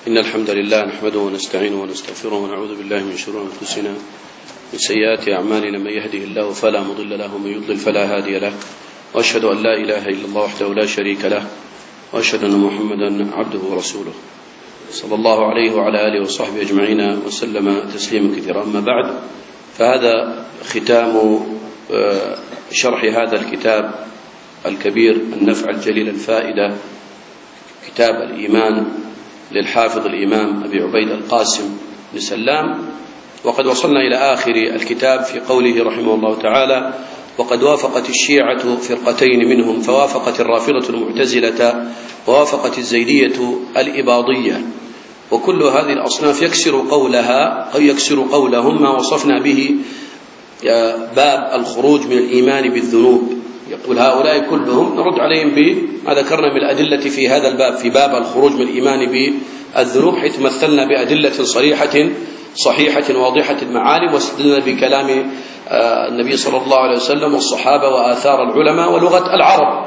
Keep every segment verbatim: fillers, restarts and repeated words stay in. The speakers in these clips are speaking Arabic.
إن الحمد لله نحمده ونستعينه ونستغفره ونعوذ بالله من شرور أنفسنا من سيئات أعمالنا. من يهده الله فلا مضل له ومن يضلل فلا هادي له، وأشهد أن لا إله إلا الله وحده لا شريك له، وأشهد أن محمدا عبده ورسوله صلى الله عليه وعلى آله وصحبه أجمعين وسلم تسليما كثيرا. أما بعد، فهذا ختام شرح هذا الكتاب الكبير النفع الجليل الفائدة، كتاب الإيمان للحافظ الإمام أبي عبيد القاسم بن سلام. وقد وصلنا إلى آخر الكتاب في قوله رحمه الله تعالى: وقد وافقت الشيعة فرقتين منهم، فوافقت الرافضة المعتزلة ووافقت الزيدية الإباضية، وكل هذه الأصناف يكسر قولها أو يكسر قولهم ما وصفنا به باب الخروج من الإيمان بالذنوب. يقول هؤلاء كلهم نرد عليهم بما ذكرنا من الأدلة في هذا الباب، في باب الخروج من الإيمان بالذنوب، حيث مثلنا بأدلة صريحة صحيحة واضحة المعالم، واستدلنا بكلام النبي صلى الله عليه وسلم والصحابة وآثار العلماء ولغة العرب.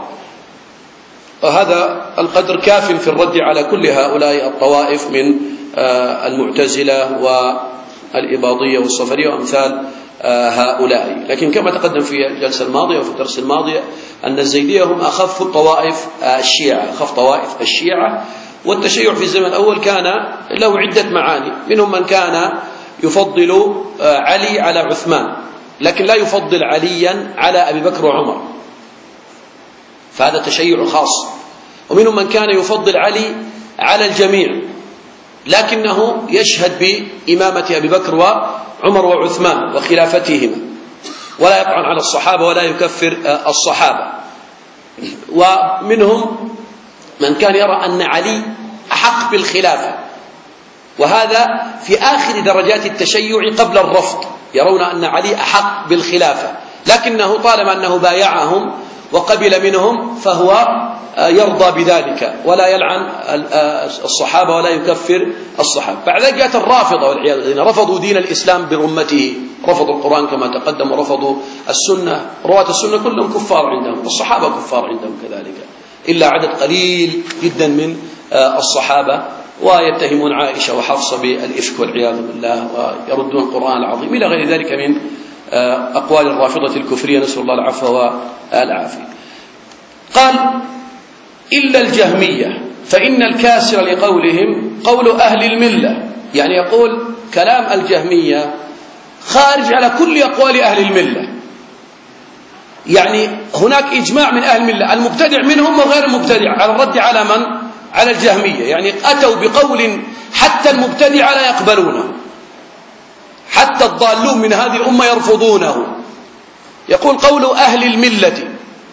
وهذا القدر كاف في الرد على كل هؤلاء الطوائف من المعتزلة والإباضية والصفرية وأمثال هؤلاء. لكن كما تقدم في الجلسة الماضية وفي الدرس الماضي أن الزيدية هم أخف الطوائف الشيعة، أخف طوائف الشيعة. والتشيع في الزمن الأول كان له عدة معاني، منهم من كان يفضل علي على عثمان، لكن لا يفضل عليا على أبي بكر وعمر، فهذا تشيع خاص. ومنهم من كان يفضل علي على الجميع، لكنه يشهد بإمامة أبي بكر وعمر وعثمان وخلافتهما، ولا يطعن على الصحابة ولا يكفر الصحابة. ومنهم من كان يرى أن علي أحق بالخلافة، وهذا في آخر درجات التشيع قبل الرفض، يرون أن علي أحق بالخلافة، لكنه طالما أنه بايعهم وقبل منهم فهو يرضى بذلك ولا يلعن الصحابة ولا يكفر الصحابة. بعد ذلك جاءت الرافضة والعياذ بالله، رفضوا دين الإسلام برمته، رفضوا القرآن كما تقدم، ورفضوا السنة. رواة السنة كلهم كفار عندهم، والصحابة كفار عندهم كذلك، إلا عدد قليل جدا من الصحابة، ويتهمون عائشة وحفصة بالإفك والعياذ بالله، ويردون القرآن العظيم إلى غير ذلك من أقوال الرافضة الكفرية، نسأل الله العفو والعافية. قال: إلا الجهمية فإن الكاسر لقولهم قول أهل الملة، يعني يقول كلام الجهمية خارج على كل أقوال أهل الملة، يعني هناك إجماع من أهل الملة، المبتدع منهم وغير المبتدع، على الرد على من؟ على الجهمية. يعني أتوا بقول حتى المبتدع لا يقبلونه، حتى الضالون من هذه الأمة يرفضونه. يقول قول أهل الملة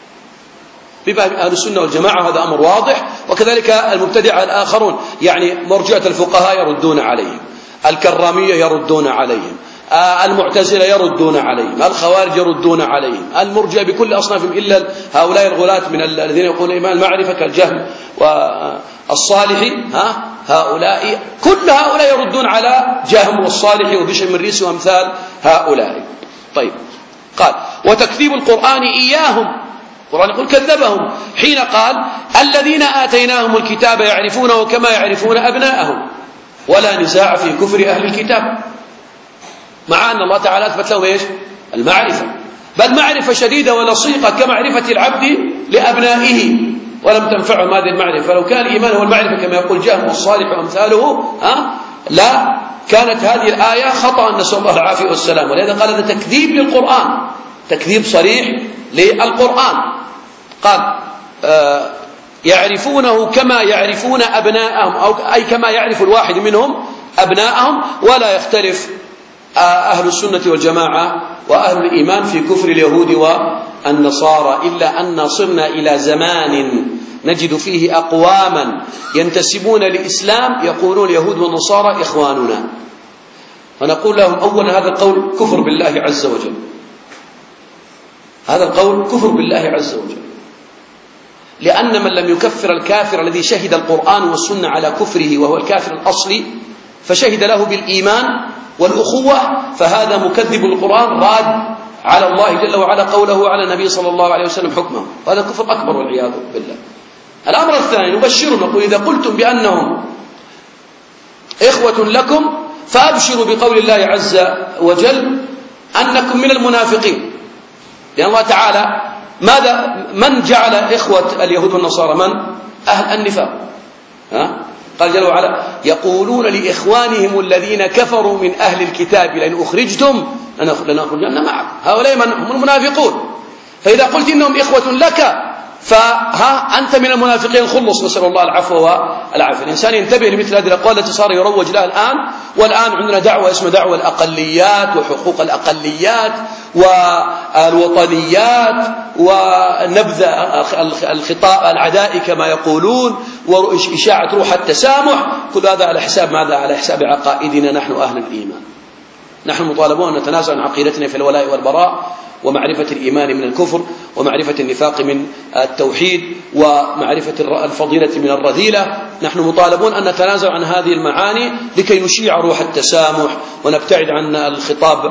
بفهم أهل السنة والجماعة، هذا أمر واضح. وكذلك المبتدع الآخرون، يعني مرجئة الفقهاء يردون عليهم، الكرامية يردون عليهم، المعتزلة يردون عليهم، الخوارج يردون عليهم، المرجئة بكل أصنافهم إلا هؤلاء الغلاة من الذين يقولون إيمان المعرفة كالجهم والصالح، ها هؤلاء كل هؤلاء يردون على جهم والصالح وبشر من ريس وأمثال هؤلاء. طيب، قال: وتكذيب القرآن إياهم، القرآن يقول كذبهم حين قال: الذين آتيناهم الكتاب يعرفونه كما يعرفون أبناءهم، ولا نزاع في كفر أهل الكتاب، مع أن الله تعالى أثبت لهم إيش؟ المعرفة، بل معرفة شديدة ولصيقة كمعرفة العبد لأبنائه، ولم تنفعهم هذه المعرفة. فلو كان الإيمان هو المعرفة كما يقول جهم والصالح وأمثاله، ها لا كانت هذه الآية خطأ، نسأل الله العافية والسلام. ولهذا قال هذا تكذيب للقرآن، تكذيب صريح للقرآن. قال: آه يعرفونه كما يعرفون أبناءهم، أو أي كما يعرف الواحد منهم أبناءهم، ولا يختلف أهل السنة والجماعة وأهل الإيمان في كفر اليهود والنصارى، إلا أن صرنا إلى زمان نجد فيه أقواما ينتسبون للإسلام يقولون اليهود والنصارى إخواننا، فنقول لهم أولا هذا القول كفر بالله عز وجل، هذا القول كفر بالله عز وجل، لأن من لم يكفر الكافر الذي شهد القرآن والسنة على كفره وهو الكافر الأصلي فشهد له بالإيمان والأخوة، فهذا مكذب القرآن راد على الله جل وعلا قوله وعلى النبي صلى الله عليه وسلم حكمه، وهذا كفر أكبر والعياذ بالله. الأمر الثاني نبشرهم، نقول إذا قلتم بأنهم إخوة لكم فأبشروا بقول الله عز وجل أنكم من المنافقين، لأن الله تعالى ماذا من جعل إخوة اليهود والنصارى؟ من؟ أهل النفاق. ها؟ قال جل وعلا يقولون لإخوانهم الذين كفروا من أهل الكتاب لئن أخرجتم لنخرجن معكم، هؤلاء من هم المنافقون. فإذا قلت إنهم إخوة لك فها أنت من المنافقين خلص، نسأل الله العفو والعافية. الإنسان ينتبه لمثل هذه الأقوال التي صار يروج لها الآن. والآن عندنا دعوة اسمها دعوة الأقليات وحقوق الأقليات والوطنيات ونبذ الخطاب العدائي كما يقولون وإشاعة روح التسامح، كل هذا على حساب ماذا؟ على حساب عقائدنا نحن أهل الإيمان. نحن مطالبون أن نتنازع عن عقيدتنا في الولاء والبراء ومعرفة الإيمان من الكفر ومعرفة النفاق من التوحيد ومعرفة الفضيلة من الرذيلة. نحن مطالبون أن نتنازع عن هذه المعاني لكي نشيع روح التسامح ونبتعد عن الخطاب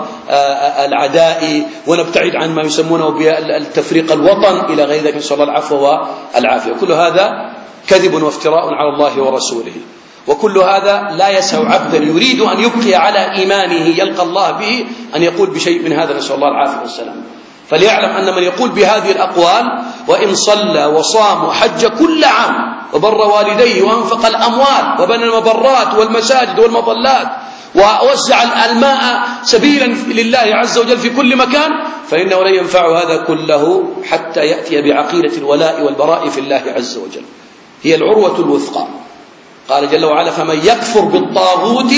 العدائي ونبتعد عن ما يسمونه بالتفريق الوطن إلى غير ذلك، نسأل الله العفو والعافية. كل هذا كذب وافتراء على الله ورسوله، وكل هذا لا يسع عبدا يريد أن يبقي على إيمانه يلقى الله به أن يقول بشيء من هذا، نسأل الله العافية والسلام. فليعلم أن من يقول بهذه الأقوال وإن صلى وصام وحج كل عام وبر والديه وأنفق الأموال وبنى المبرات والمساجد والمظلات ووزع الماء سبيلا لله عز وجل في كل مكان، فإنه لا ينفع هذا كله حتى يأتي بعقيدة الولاء والبراء في الله عز وجل، هي العروة الوثقى. قال جل وعلا فمن يكفر بالطاغوت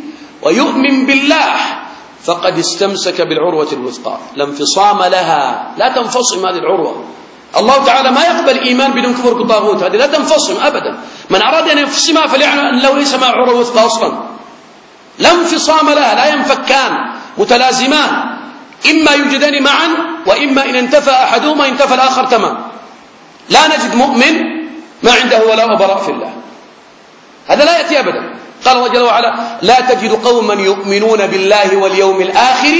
ويؤمن بالله فقد استمسك بالعروة الوثقى لا انفصام لها، لا تنفصم هذه العروة. الله تعالى ما يقبل إيمان بدون كفر بالطاغوت، هذه لا تنفصم أبدا. من أراد أن ينفصمها فليعلم أن لو ليس مع عروة وثقى أصلا، لا انفصام لها، لا ينفكان، متلازمان، إما يوجدان معا وإما إن انتفى أحدهما انتفى الآخر تمام. لا نجد مؤمن ما عنده ولاء وبراء في الله، هذا لا يأتي أبدا. قال الله جل وعلا لا تجد قوما يؤمنون بالله واليوم الآخر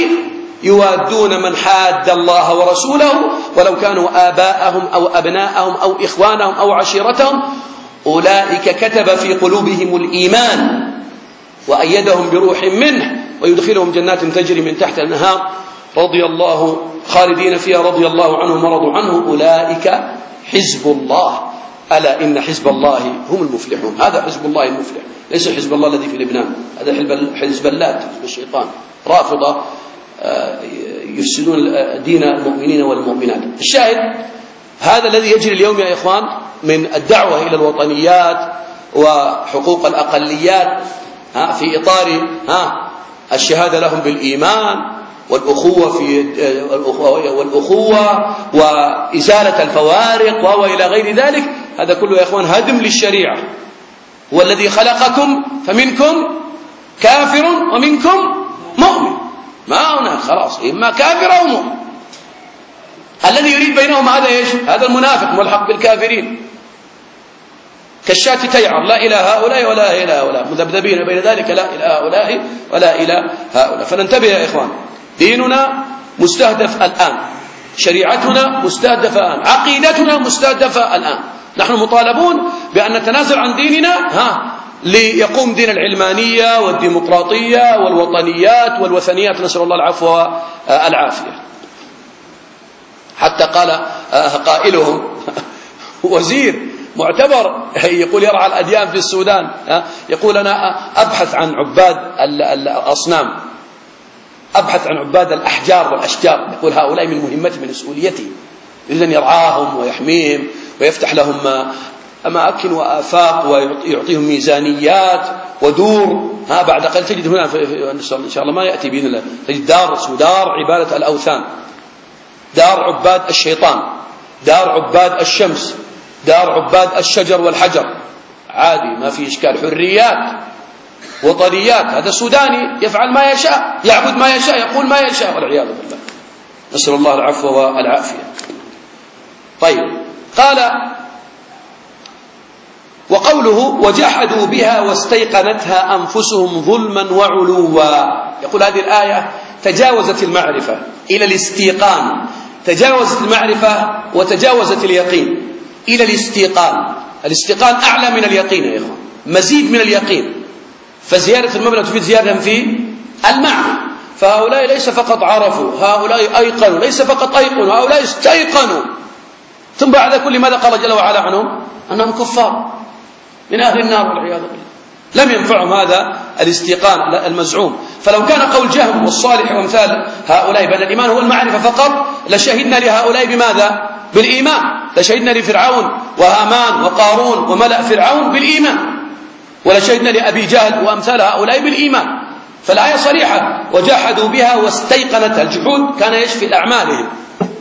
يوادون من حاد الله ورسوله ولو كانوا آباءهم أو أبناءهم أو إخوانهم أو عشيرتهم أولئك كتب في قلوبهم الإيمان وأيدهم بروح منه ويدخلهم جنات تجري من تحت الأنهار رضي الله خالدين فيها رضي الله عنهم ورضوا عنه أولئك حزب الله ألا إن حزب الله هم المفلحون. هذا حزب الله المفلح، ليس حزب الله الذي في لبنان، هذا حزب اللات، حزب الشيطان، رافضة يفسدون دين المؤمنين والمؤمنات. الشاهد هذا الذي يجري اليوم يا إخوان من الدعوة إلى الوطنيات وحقوق الأقليات في إطار الشهادة لهم بالإيمان والأخوة في والأخوة وإزالة الفوارق وإلى غير ذلك. هذا كله يا إخوان هدم للشريعة. والذي خلقكم فمنكم كافر ومنكم مؤمن، ما هناك خلاص إما كافر أو مؤمن. الذي يريد بينهم هذا إيش؟ هذا المنافق ملحق بالكافرين كالشاة تيعر، لا إلى هؤلاء ولا إلى هؤلاء، مذبذبين بين ذلك، لا إلى هؤلاء ولا إلى هؤلاء. فننتبه يا إخوان، ديننا مستهدف الآن، شريعتنا مستهدفة الآن، عقيدتنا مستهدفة الآن. نحن مطالبون بأن نتنازل عن ديننا ها ليقوم دين العلمانية والديمقراطية والوطنيات والوثنيات، نسأل الله العفو والعافية. حتى قال قائلهم وزير معتبر يقول يرعى الأديان في السودان، يقول أنا أبحث عن عباد الأصنام، أبحث عن عباد الأحجار والأشجار، يقول هؤلاء من مهمتي من مسؤوليتي، يريد أن يرعاهم ويحميهم ويفتح لهم أماكن وآفاق ويعطيهم ميزانيات ودور. ها بعد قليل تجد هنا في إن شاء الله ما يأتي بإذن الله، تجد دار اسمه دار عبادة الأوثان، دار عباد الشيطان، دار عباد الشمس، دار عباد الشجر والحجر، عادي ما في إشكال، حريات وطنيات. هذا سوداني يفعل ما يشاء، يعبد ما يشاء، يقول ما يشاء، والعياذ بالله، نسأل الله العفو والعافية. طيب قال وقوله وجحدوا بها واستيقنتها أنفسهم ظلما وعلوا، يقول هذه الآية تجاوزت المعرفة إلى الاستيقان، تجاوزت المعرفة وتجاوزت اليقين إلى الاستيقان. الاستيقان أعلى من اليقين يا إخوان، مزيد من اليقين. فزيادة المبنى تفيد زيادة في المعنى. فهؤلاء ليس فقط عرفوا، هؤلاء أيقنوا، ليس فقط أيقنوا، هؤلاء استيقنوا. ثم بعد كل ماذا قال جل وعلا عنهم؟ أنهم كفار من أهل النار والعياذ بالله. لم ينفعهم هذا الاستيقان المزعوم. فلو كان قول جهم والصالح وامثال هؤلاء بأن الإيمان هو المعرفة فقط لشهدنا لهؤلاء بماذا؟ بالإيمان. لشهدنا لفرعون وهامان وقارون وملأ فرعون بالإيمان، ولشهدنا لأبي جهل وأمثال هؤلاء بالإيمان. فالآية صريحة: وجحدوا بها واستيقنتها. الجحود كان يشفي أعمالهم،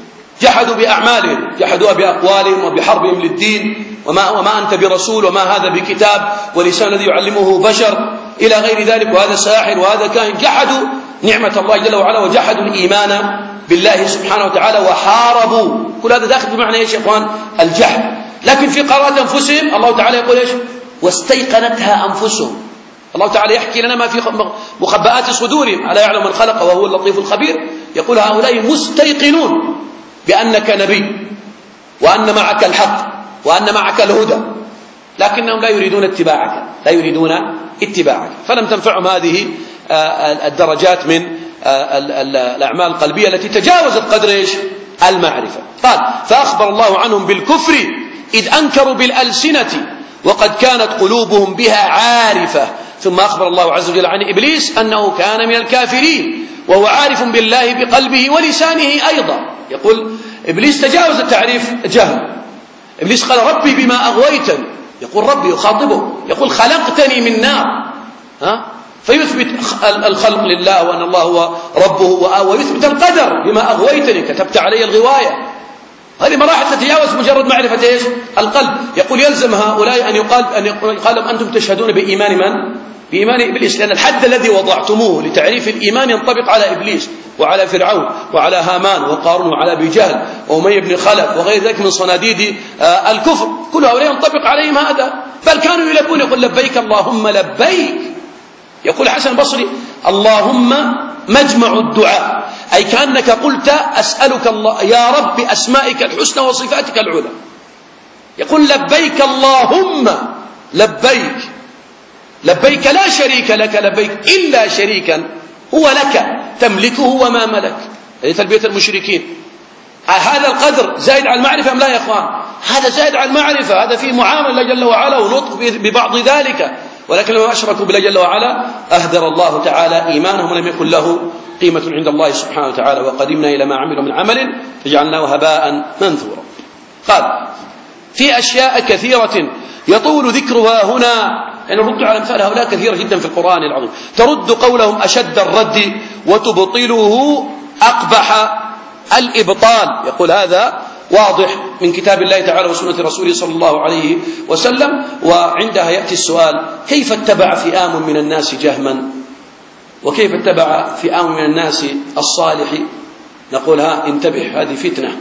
جحدوا بأعمالهم، جحدوها بأقوالهم وبحربهم للدين، وما, وما أنت برسول وما هذا بكتاب ولسان الذي يعلمه بشر إلى غير ذلك، وهذا ساحر وهذا كاهن. جحدوا نعمة الله جل وعلا وجحدوا الإيمان بالله سبحانه وتعالى وحاربوا. كل هذا داخل بمعنى ايش يا اخوان؟ الجحد. لكن في قراءة أنفسهم الله تعالى يقول ايش؟ واستيقنتها أنفسهم. الله تعالى يحكي لنا ما في مخبئات صدورهم، ألا يعلم من خلق وهو اللطيف الخبير. يقول هؤلاء مستيقنون بأنك نبي وأن معك الحق وأن معك الهدى، لكنهم لا يريدون اتباعك، لا يريدون اتباعك. فلم تنفعهم هذه الدرجات من الأعمال القلبية التي تجاوزت قدر إيش؟ المعرفة. قال: فأخبر الله عنهم بالكفر إذ أنكروا بالألسنة وقد كانت قلوبهم بها عارفة. ثم أخبر الله عز وجل عن إبليس أنه كان من الكافرين وهو عارف بالله بقلبه ولسانه أيضا. يقول إبليس تجاوز التعريف جهل. إبليس قال: ربي بما أغويتني. يقول ربي يخاطبه، يقول خلقتني من نار، ها؟ فيثبت الخلق لله وأن الله هو ربه، ويثبت القدر بما أغويتني، كتبت علي الغواية. هذه مراحل تتجاوز مجرد معرفة إيش؟ القلب. يقول يلزم هؤلاء أن يقال أن يقال لهم أنتم تشهدون بإيمان من؟ بإيمان إبليس، لأن الحد الذي وضعتموه لتعريف الإيمان ينطبق على إبليس وعلى فرعون وعلى هامان وقارون وعلى أبي جهل وأمية بن خلف وغير ذلك من صناديد الكفر. كل هؤلاء ينطبق عليهم هذا. بل كانوا يلبون، يقول لبيك اللهم لبيك. يقول حسن البصري: اللهم مجمع الدعاء، أي كأنك قلت أسألك الله يا رب أسمائك الحسنى وصفاتك العلى. يقول لبيك اللهم لبيك، لبيك لا شريك لك لبيك إلا شريكا هو لك تملكه وما ملك. هذه تلبية المشركين. هذا القدر زائد على المعرفة أم لا يا أخوان؟ هذا زائد على المعرفة، هذا فيه معاملة جل وعلا ونطق ببعض ذلك. ولكن لما أشركوا بالله جل وعلا أهدر الله تعالى إيمانهم ولم يكن له قيمة عند الله سبحانه وتعالى. وقدمنا إلى ما عملوا من عمل فجعلناه هباء منثورا. قال: في أشياء كثيرة يطول ذكرها هنا، يعني نرد على أمثال هؤلاء كثيرة جدا في القرآن العظيم، ترد قولهم أشد الرد وتبطله أقبح الإبطال. يقول هذا واضح من كتاب الله تعالى وسنة رسوله صلى الله عليه وسلم. وعندها يأتي السؤال: كيف اتبع فئام من الناس جهما وكيف اتبع فئام من الناس الصالح؟ نقول: ها انتبه، هذه فتنة،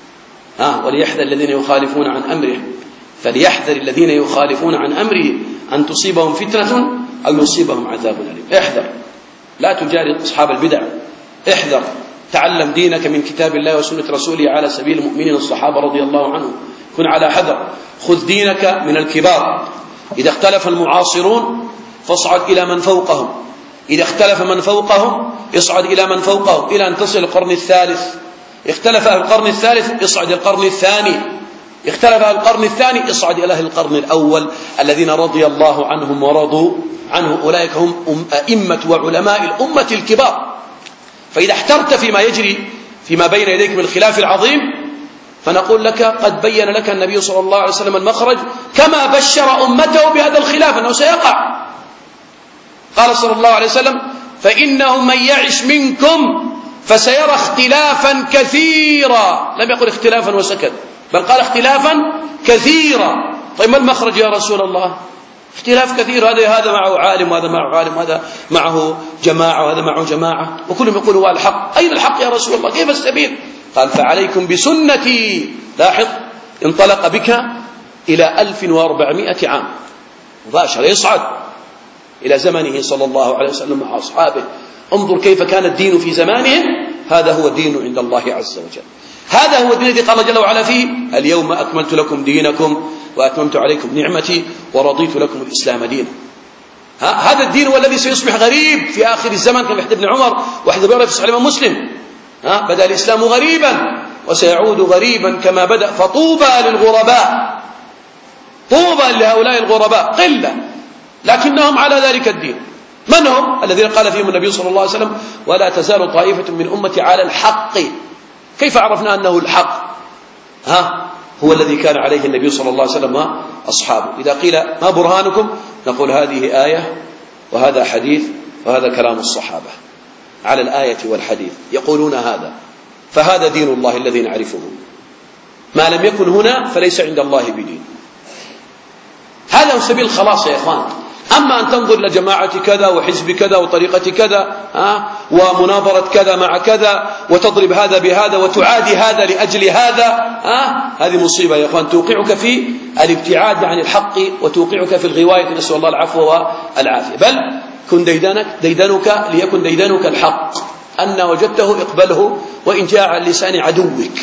ها وليحذر الذين يخالفون عن أمره، فليحذر الذين يخالفون عن أمره أن تصيبهم فتنة أو يصيبهم عذاب أليم. احذر، لا تجاري أصحاب البدع، احذر، تعلم دينك من كتاب الله وسنة رسوله على سبيل المؤمنين الصحابة رضي الله عنهم. كن على حذر، خذ دينك من الكبار. إذا اختلف المعاصرون فاصعد إلى من فوقهم، إذا اختلف من فوقهم اصعد إلى من فوقهم، إلى أن تصل القرن الثالث. اختلف القرن الثالث اصعد القرن الثاني، اختلف القرن الثاني اصعد إلى القرن الأول الذين رضي الله عنهم ورضوا عنه. أولئك هم أئمة وعلماء الأمة الكبار. فإذا احترت فيما يجري فيما بين يديك من الخلاف العظيم فنقول لك قد بين لك النبي صلى الله عليه وسلم المخرج كما بشر أمته بهذا الخلاف أنه سيقع. قال صلى الله عليه وسلم: فإنه من يعش منكم فسيرى اختلافا كثيرا. لم يقل اختلافا وسكت، بل قال اختلافا كثيرا. طيب ما المخرج يا رسول الله؟ اختلاف كثير، هذا هذا معه عالم وهذا معه عالم وهذا معه جماعة وهذا معه جماعة وكلهم يقول هو الحق. أين الحق يا رسول الله؟ كيف السبيل؟ قال: فعليكم بسنتي. لاحظ، انطلق بك إلى ألف وأربعمائة عام مباشرة، يصعد إلى زمنه صلى الله عليه وسلم مع أصحابه. انظر كيف كان الدين في زمانهم. هذا هو الدين عند الله عز وجل. هذا هو الدين الذي قال جل وعلا فيه: اليوم أكملت لكم دينكم وأتممت عليكم نعمتي ورضيت لكم الإسلام دينا. هذا الدين هو الذي سيصبح غريب في آخر الزمن كما يحدث ابن عمر وحدث ابن في صحيح الإمام مسلم. ها بدأ الإسلام غريبا وسيعود غريبا كما بدأ، فطوبى للغرباء، طوبى لهؤلاء الغرباء قلة لكنهم على ذلك الدين. من هم؟ الذين قال فيهم النبي صلى الله عليه وسلم ولا تزال طائفة من أمتي على الحق. كيف عرفنا أنه الحق؟ ها هو الذي كان عليه النبي صلى الله عليه وسلم وأصحابه. إذا قيل ما برهانكم نقول هذه آية وهذا حديث وهذا كلام الصحابة على الآية والحديث، يقولون هذا، فهذا دين الله الذي نعرفه. ما لم يكن هنا فليس عند الله بدين. هذا هو سبيل الخلاص يا إخوان. أما أن تنظر إلى جماعة كذا وحزب كذا وطريقة كذا ها ومناظرة كذا مع كذا وتضرب هذا بهذا وتعادي هذا لأجل هذا، ها هذه مصيبة يا إخوان توقعك في الابتعاد عن الحق وتوقعك في الغواية، نسأل الله العفو والعافية. بل كن ديدنك ديدنك ليكن ديدنك الحق، أن وجدته اقبله وإن جاء على لسان عدوك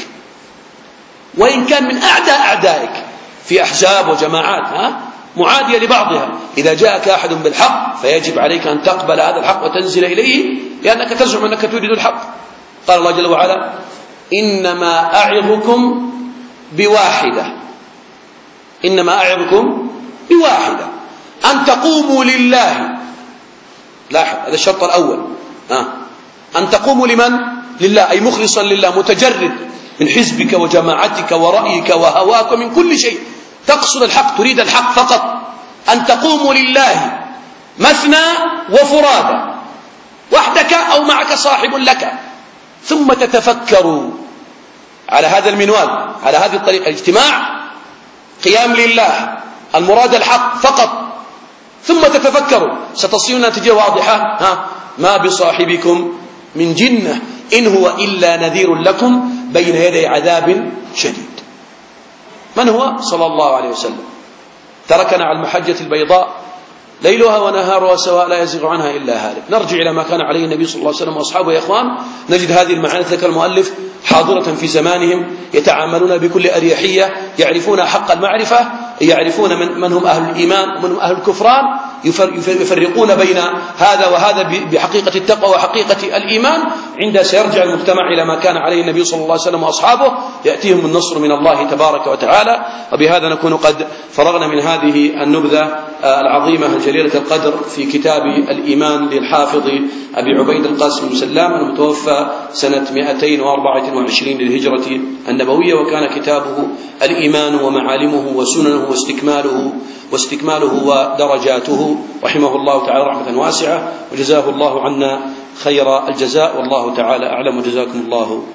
وإن كان من أعداء أعدائك في أحزاب وجماعات ها معادية لبعضها. إذا جاءك أحد بالحق فيجب عليك أن تقبل هذا الحق وتنزل إليه لأنك تزعم أنك تريد الحق. قال الله جل وعلا إنما أعظكم بواحدة، إنما أعظكم بواحدة أن تقوموا لله. لاحظ هذا الشرط الأول، آه. أن تقوموا لمن؟ لله، أي مخلصا لله، متجرد من حزبك وجماعتك ورأيك وهواك ومن كل شيء، تقصد الحق، تريد الحق فقط. أن تقوموا لله مثنى وفرادا، وحدك أو معك صاحب لك، ثم تتفكروا على هذا المنوال، على هذه الطريقة، الاجتماع قيام لله، المراد الحق فقط، ثم تتفكروا ستصلون نتيجة واضحة. ها ما بصاحبكم من جنة إن هو إلا نذير لكم بين يدي عذاب شديد. من هو؟ صلى الله عليه وسلم. تركنا على المحجة البيضاء ليلها ونهارها سواء لا يزيغ عنها إلا هالك. نرجع إلى ما كان عليه النبي صلى الله عليه وسلم وأصحابه يا إخوان، نجد هذه المعاني ذكر المؤلف حاضرة في زمانهم، يتعاملون بكل أريحية، يعرفون حق المعرفة، يعرفون من, من هم أهل الإيمان ومن هم أهل الكفران، يفرقون بين هذا وهذا بحقيقة التقوى وحقيقة الإيمان. عند سيرجع المجتمع إلى ما كان عليه النبي صلى الله عليه وسلم وأصحابه يأتيهم النصر من الله تبارك وتعالى. وبهذا نكون قد فرغنا من هذه النبذة العظيمة الجليلة القدر في كتاب الإيمان للحافظ أبي عبيد القاسم بن سلام المتوفى سنة مئتين وأربعة وعشرين للهجرة النبوية، وكان كتابه الإيمان ومعالمه وسننه واستكماله واستكماله ودرجاته، رحمه الله تعالى رحمة واسعة، وجزاه الله عنا خير الجزاء، والله تعالى أعلم، وجزاكم الله